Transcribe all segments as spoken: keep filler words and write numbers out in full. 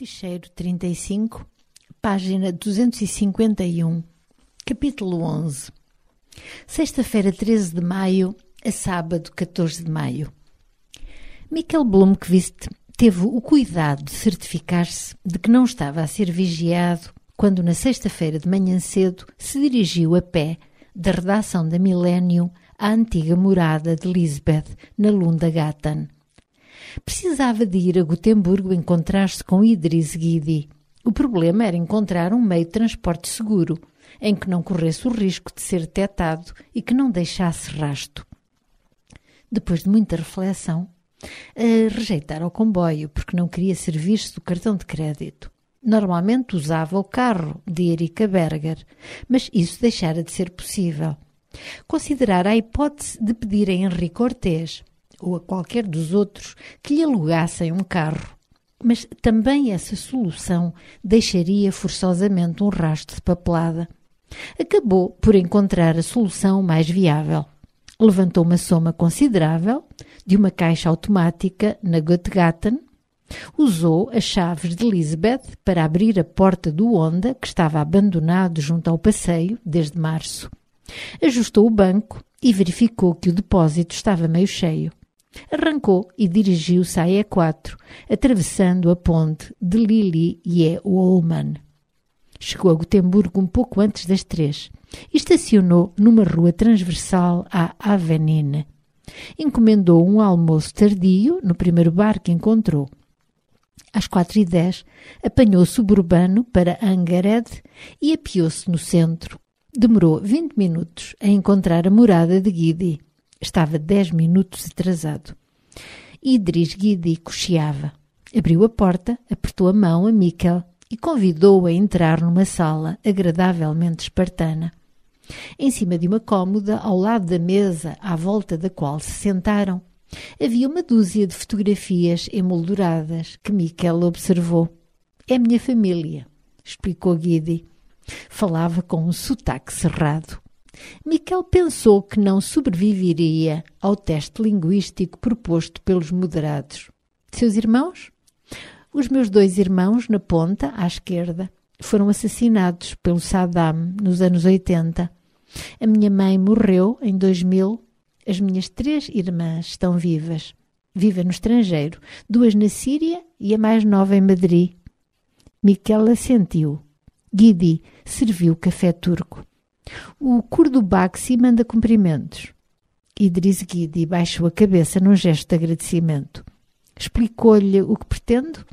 Ficheiro trinta e cinco, página duzentos e cinquenta e um, capítulo onze. Sexta-feira, treze de maio, a sábado, catorze de maio. Michael Blomqvist teve o cuidado de certificar-se de que não estava a ser vigiado quando, na sexta-feira de manhã cedo, se dirigiu a pé da redação da Millennium à antiga morada de Lisbeth, na Lundagatan. Precisava de ir a Gotemburgo encontrar-se com Idris Guidi. O problema era encontrar um meio de transporte seguro, em que não corresse o risco de ser detectado e que não deixasse rasto. Depois de muita reflexão, a rejeitar o comboio porque não queria servir-se do cartão de crédito. Normalmente usava o carro de Erika Berger, mas isso deixara de ser possível. Considerara a hipótese de pedir a Henrique Ortez ou a qualquer dos outros que lhe alugassem um carro, mas também essa solução deixaria forçosamente um rastro de papelada. Acabou por encontrar a solução mais viável. Levantou uma soma considerável de uma caixa automática na Göttgaten, usou as chaves de Lisbeth para abrir a porta do Honda, que estava abandonado junto ao passeio desde março. Ajustou o banco e verificou que o depósito estava meio cheio. Arrancou e dirigiu-se à E quatro, atravessando a ponte de Lili e Ullmann. Chegou a Gotemburgo um pouco antes das três e estacionou numa rua transversal à Avenida. Encomendou um almoço tardio no primeiro bar que encontrou. Às quatro e dez, apanhou o suburbano para Angered e apiou-se no centro. Demorou vinte minutos a encontrar a morada de Guidi. Estava dez minutos atrasado. Idris Guidi cocheava. Abriu a porta, apertou a mão a Michael e convidou-o a entrar numa sala agradavelmente espartana. Em cima de uma cômoda, ao lado da mesa à volta da qual se sentaram, havia uma dúzia de fotografias emolduradas que Michael observou. «É minha família», explicou Guidi. Falava com um sotaque cerrado. Michael pensou que não sobreviveria ao teste linguístico proposto pelos moderados. Seus irmãos? Os meus dois irmãos, na ponta, à esquerda, foram assassinados pelo Saddam nos anos oitenta. A minha mãe morreu em dois mil. As minhas três irmãs estão vivas. Vivem no estrangeiro, duas na Síria e a mais nova em Madrid. Michael assentiu. Guidi serviu café turco. O Kurdubaxi manda cumprimentos. Idris Guidi baixou a cabeça num gesto de agradecimento. Explicou-lhe o que pretendo?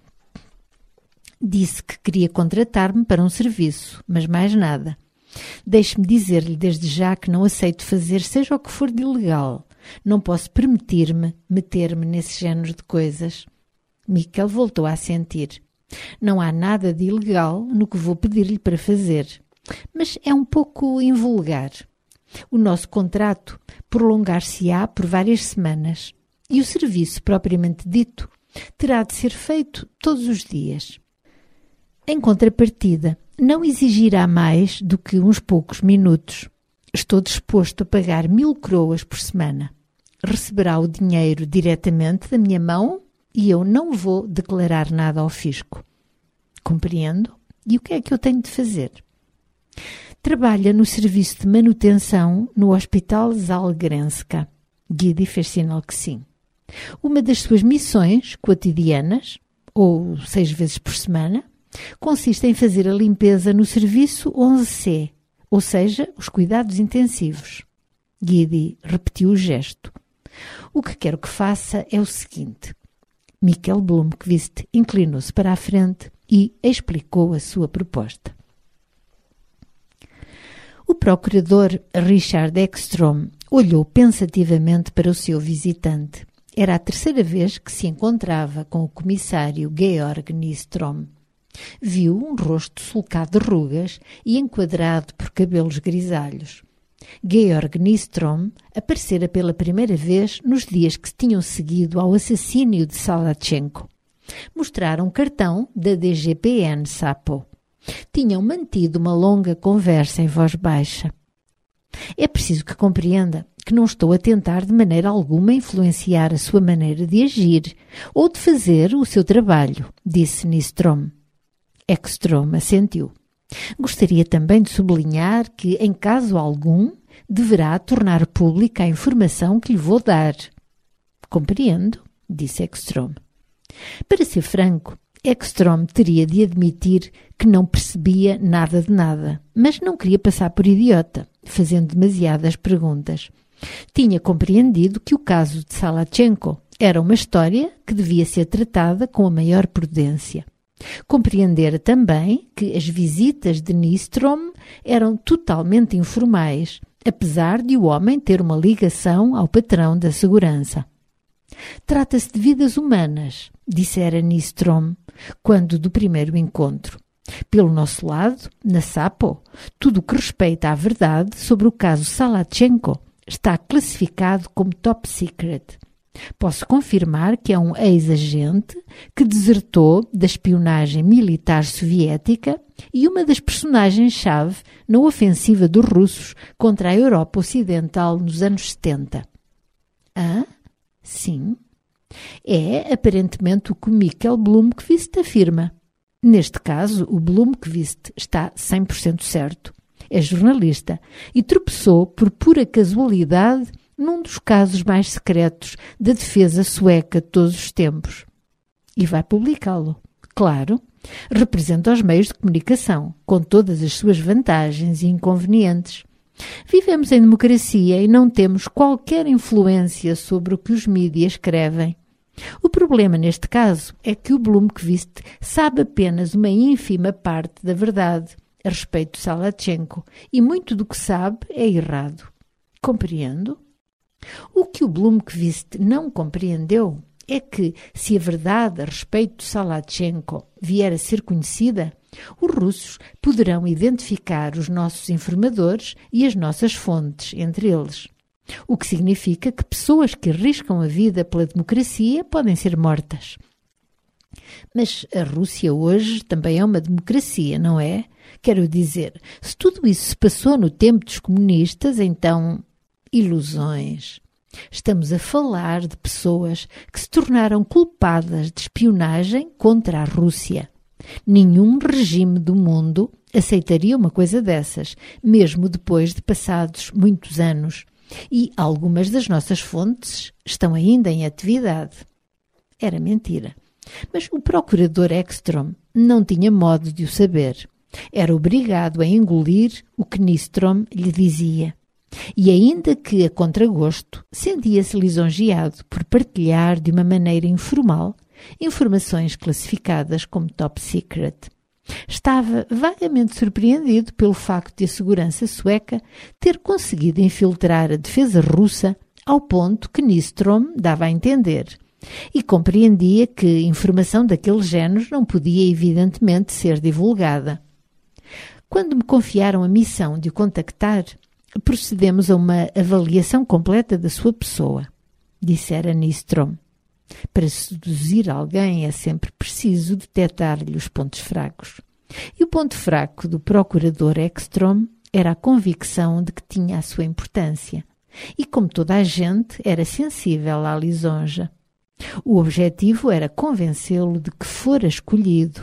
Disse que queria contratar-me para um serviço, mas mais nada. Deixe-me dizer-lhe desde já que não aceito fazer seja o que for de ilegal. Não posso permitir-me meter-me nesse género de coisas. Michael voltou a assentir. Não há nada de ilegal no que vou pedir-lhe para fazer. Mas é um pouco invulgar. O nosso contrato prolongar-se-á por várias semanas e o serviço propriamente dito terá de ser feito todos os dias. Em contrapartida, não exigirá mais do que uns poucos minutos. Estou disposto a pagar mil croas por semana. Receberá o dinheiro diretamente da minha mão e eu não vou declarar nada ao fisco. Compreendo? E o que é que eu tenho de fazer? Trabalha no serviço de manutenção no Hospital Zalgrenska. Guidi fez sinal que sim. Uma das suas missões cotidianas, ou seis vezes por semana, consiste em fazer a limpeza no serviço onze C, ou seja, os cuidados intensivos. Guidi repetiu o gesto. O que quero que faça é o seguinte. Michael Blomqvist inclinou-se para a frente e explicou a sua proposta. O procurador Richard Ekstrom olhou pensativamente para o seu visitante. Era a terceira vez que se encontrava com o comissário Georg Nystrom. Viu um rosto sulcado de rugas e enquadrado por cabelos grisalhos. Georg Nystrom aparecera pela primeira vez nos dias que se tinham seguido ao assassínio de Salatchenko. Mostraram um cartão da D G P N Sapo. Tinham mantido uma longa conversa em voz baixa. É preciso que compreenda que não estou a tentar de maneira alguma influenciar a sua maneira de agir ou de fazer o seu trabalho, disse Nystrom. Ekstrom assentiu. Gostaria também de sublinhar que, em caso algum, deverá tornar pública a informação que lhe vou dar. Compreendo, disse Ekstrom. Para ser franco, Ekstrom teria de admitir que não percebia nada de nada, mas não queria passar por idiota, fazendo demasiadas perguntas. Tinha compreendido que o caso de Salachenko era uma história que devia ser tratada com a maior prudência. Compreendera também que as visitas de Nystrom eram totalmente informais, apesar de o homem ter uma ligação ao patrão da segurança. Trata-se de vidas humanas, dissera Nystrom, quando do primeiro encontro. Pelo nosso lado, na Sapo, tudo o que respeita à verdade sobre o caso Salachenko está classificado como top secret. Posso confirmar que é um ex-agente que desertou da espionagem militar soviética e uma das personagens-chave na ofensiva dos russos contra a Europa Ocidental nos anos setenta. Ah? Sim. É aparentemente o que Mikhail Blomkvist afirma. Neste caso, o Blomkvist está cem por cento certo. É jornalista e tropeçou por pura casualidade num dos casos mais secretos da defesa sueca de todos os tempos. E vai publicá-lo. Claro, representa os meios de comunicação, com todas as suas vantagens e inconvenientes. Vivemos em democracia e não temos qualquer influência sobre o que os mídias escrevem. O problema neste caso é que o Blomkvist sabe apenas uma ínfima parte da verdade a respeito de Salachenko e muito do que sabe é errado. Compreendo? O que o Blomkvist não compreendeu é que, se a verdade a respeito de Salachenko vier a ser conhecida, os russos poderão identificar os nossos informadores e as nossas fontes entre eles. O que significa que pessoas que arriscam a vida pela democracia podem ser mortas. Mas a Rússia hoje também é uma democracia, não é? Quero dizer, se tudo isso se passou no tempo dos comunistas, então... ilusões. Estamos a falar de pessoas que se tornaram culpadas de espionagem contra a Rússia. Nenhum regime do mundo aceitaria uma coisa dessas, mesmo depois de passados muitos anos. E algumas das nossas fontes estão ainda em atividade. Era mentira. Mas o procurador Ekstrom não tinha modo de o saber. Era obrigado a engolir o que Nystrom lhe dizia. E ainda que a contragosto, sentia-se lisonjeado por partilhar de uma maneira informal informações classificadas como top secret. Estava vagamente surpreendido pelo facto de a segurança sueca ter conseguido infiltrar a defesa russa ao ponto que Nystrom dava a entender, e compreendia que informação daquele género não podia evidentemente ser divulgada. Quando me confiaram a missão de o contactar, procedemos a uma avaliação completa da sua pessoa, dissera Nystrom. Para seduzir alguém é sempre preciso detectar-lhe os pontos fracos. E o ponto fraco do procurador Ekstrom era a convicção de que tinha a sua importância. E, como toda a gente, era sensível à lisonja. O objetivo era convencê-lo de que fora escolhido.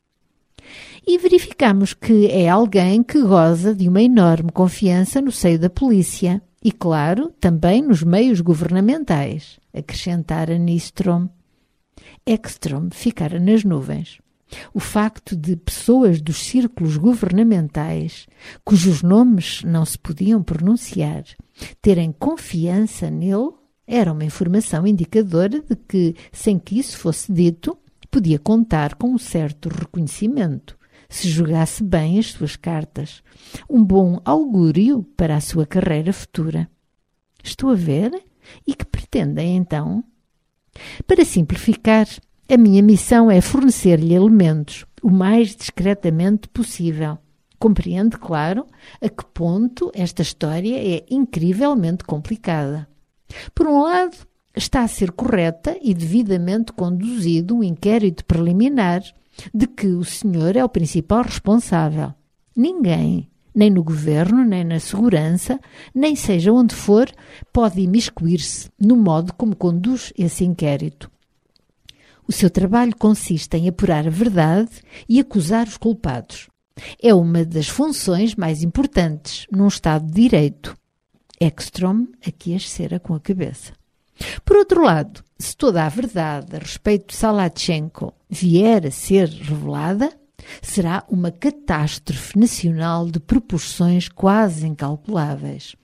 E verificamos que é alguém que goza de uma enorme confiança no seio da polícia e, claro, também nos meios governamentais, acrescentara Nystrom. Ekstrom ficara nas nuvens. O facto de pessoas dos círculos governamentais, cujos nomes não se podiam pronunciar, terem confiança nele, era uma informação indicadora de que, sem que isso fosse dito, podia contar com um certo reconhecimento, se jogasse bem as suas cartas. Um bom augúrio para a sua carreira futura. Estou a ver? E que pretendem, então? Para simplificar, a minha missão é fornecer-lhe elementos o mais discretamente possível. Compreende, claro, a que ponto esta história é incrivelmente complicada. Por um lado, está a ser correta e devidamente conduzido um inquérito preliminar de que o senhor é o principal responsável. Ninguém, nem no governo, nem na segurança, nem seja onde for, pode imiscuir-se no modo como conduz esse inquérito. O seu trabalho consiste em apurar a verdade e acusar os culpados. É uma das funções mais importantes num Estado de Direito. Ekstrom aqui ascera com a cabeça. Por outro lado, se toda a verdade a respeito de Salatchenko vier a ser revelada, será uma catástrofe nacional de proporções quase incalculáveis.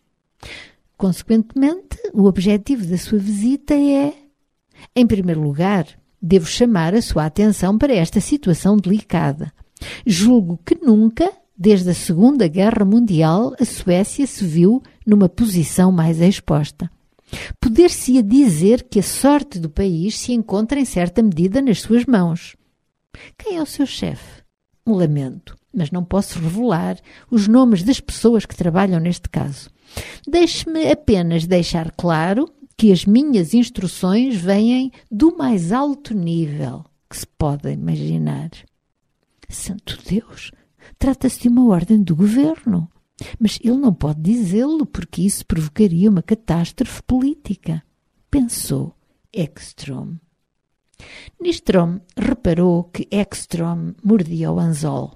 Consequentemente, o objetivo da sua visita é, em primeiro lugar, devo chamar a sua atenção para esta situação delicada. Julgo que nunca, desde a Segunda Guerra Mundial, a Suécia se viu numa posição mais exposta. Poder-se-ia dizer que a sorte do país se encontra em certa medida nas suas mãos. Quem é o seu chefe? Lamento, mas não posso revelar os nomes das pessoas que trabalham neste caso. Deixe-me apenas deixar claro que as minhas instruções vêm do mais alto nível que se pode imaginar. Santo Deus! Trata-se de uma ordem do governo. Mas ele não pode dizê-lo porque isso provocaria uma catástrofe política. Pensou Ekstrom. Nistrom reparou que Ekstrom mordia o anzol.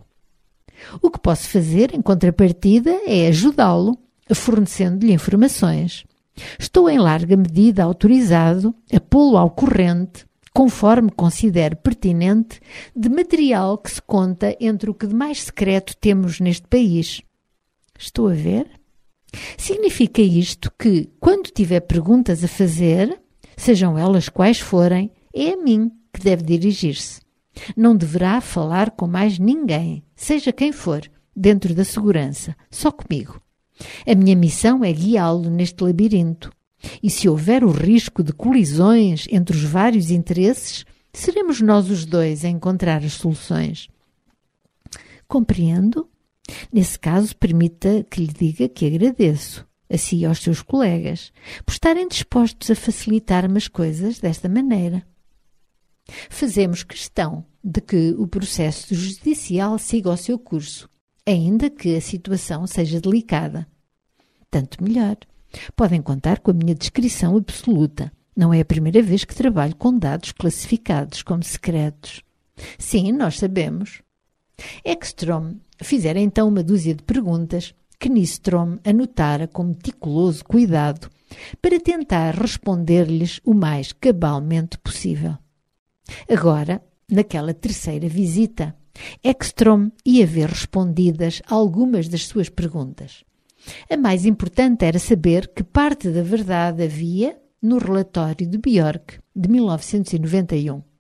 O que posso fazer em contrapartida é ajudá-lo, fornecendo-lhe informações. Estou em larga medida autorizado a pô-lo ao corrente, conforme considero pertinente, de material que se conta entre o que de mais secreto temos neste país. Estou a ver? Significa isto que, quando tiver perguntas a fazer, sejam elas quais forem, é a mim que deve dirigir-se. Não deverá falar com mais ninguém, seja quem for, dentro da segurança, só comigo. A minha missão é guiá-lo neste labirinto. E se houver o risco de colisões entre os vários interesses, seremos nós os dois a encontrar as soluções. Compreendo? Nesse caso, permita que lhe diga que agradeço, a si e aos seus colegas, por estarem dispostos a facilitar-me as coisas desta maneira. Fazemos questão de que o processo judicial siga o seu curso, ainda que a situação seja delicada. Tanto melhor. Podem contar com a minha discrição absoluta. Não é a primeira vez que trabalho com dados classificados como secretos. Sim, nós sabemos. Ekstrom fizera então uma dúzia de perguntas que Nistrom anotara com meticuloso cuidado para tentar responder-lhes o mais cabalmente possível. Agora, naquela terceira visita, Ekstrom ia ver respondidas algumas das suas perguntas. A mais importante era saber que parte da verdade havia no relatório de Bjork, de mil novecentos e noventa e um.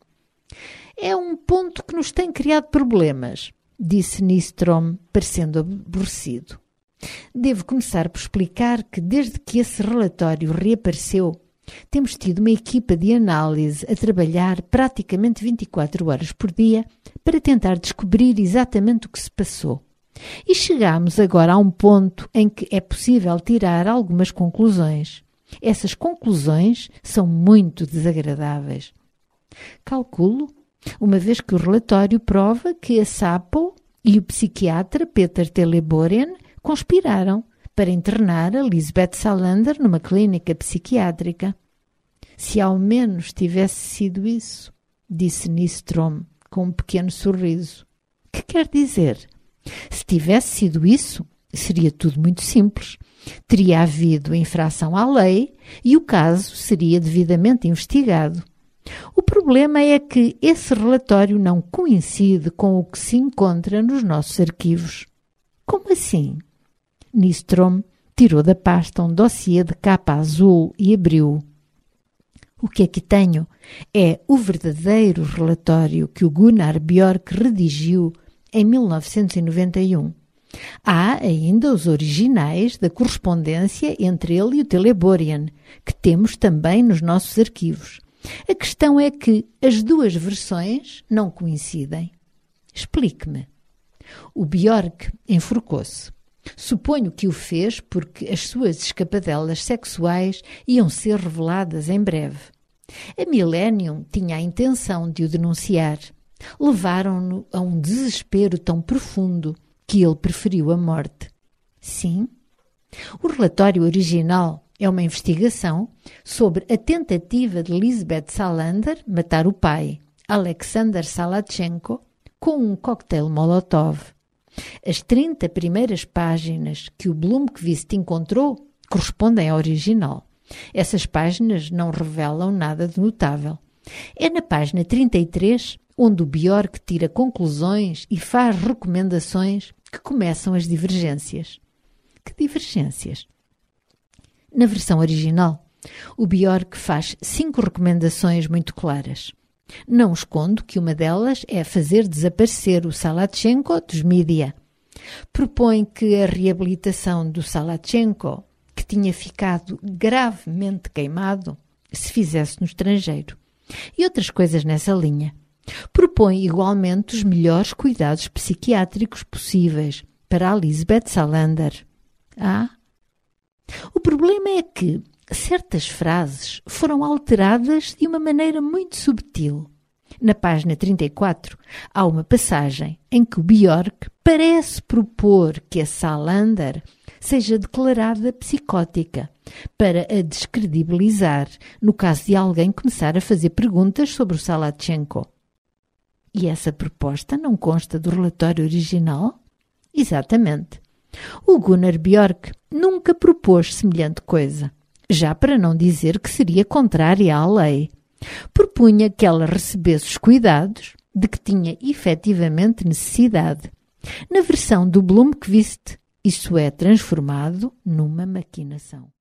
É um ponto que nos tem criado problemas, disse Nistrom, parecendo aborrecido. Devo começar por explicar que, desde que esse relatório reapareceu, temos tido uma equipa de análise a trabalhar praticamente vinte e quatro horas por dia para tentar descobrir exatamente o que se passou. E chegamos agora a um ponto em que é possível tirar algumas conclusões. Essas conclusões são muito desagradáveis. Calculo, uma vez que o relatório prova que a Sapo e o psiquiatra Peter Teleboren conspiraram para internar a Lisbeth Salander numa clínica psiquiátrica. Se ao menos tivesse sido isso, disse Nistrom com um pequeno sorriso. Que quer dizer? Se tivesse sido isso, seria tudo muito simples. Teria havido infração à lei e o caso seria devidamente investigado. O problema é que esse relatório não coincide com o que se encontra nos nossos arquivos. Como assim? Nistrom tirou da pasta um dossiê de capa azul e abriu-o. O que aqui tenho é o verdadeiro relatório que o Gunnar Bjork redigiu em mil novecentos e noventa e um. Há ainda os originais da correspondência entre ele e o Teleboren, que temos também nos nossos arquivos. A questão é que as duas versões não coincidem. Explique-me. O Bjork enforcou-se. Suponho que o fez porque as suas escapadelas sexuais iam ser reveladas em breve. A Millennium tinha a intenção de o denunciar. Levaram-no a um desespero tão profundo que ele preferiu a morte. Sim. O relatório original É uma investigação sobre a tentativa de Lisbeth Salander matar o pai, Alexander Salatchenko, com um coquetel Molotov. As trinta primeiras páginas que o Blomqvist encontrou correspondem ao original. Essas páginas não revelam nada de notável. É na página trinta e três, onde o Bjork tira conclusões e faz recomendações, que começam as divergências. Que divergências? Na versão original, o Bjork faz cinco recomendações muito claras. Não escondo que uma delas é fazer desaparecer o Salatchenko dos mídia. Propõe que a reabilitação do Salatchenko, que tinha ficado gravemente queimado, se fizesse no estrangeiro. E outras coisas nessa linha. Propõe igualmente os melhores cuidados psiquiátricos possíveis para a Lisbeth Salander. Ah? O problema é que certas frases foram alteradas de uma maneira muito subtil. Na página trinta e quatro, há uma passagem em que o Bjork parece propor que a Salander seja declarada psicótica para a descredibilizar no caso de alguém começar a fazer perguntas sobre o Salatchenko. E essa proposta não consta do relatório original? Exatamente. O Gunnar Bjork nunca propôs semelhante coisa, já para não dizer que seria contrária à lei. Propunha que ela recebesse os cuidados de que tinha efetivamente necessidade. Na versão do Blomqvist, isso é transformado numa maquinação.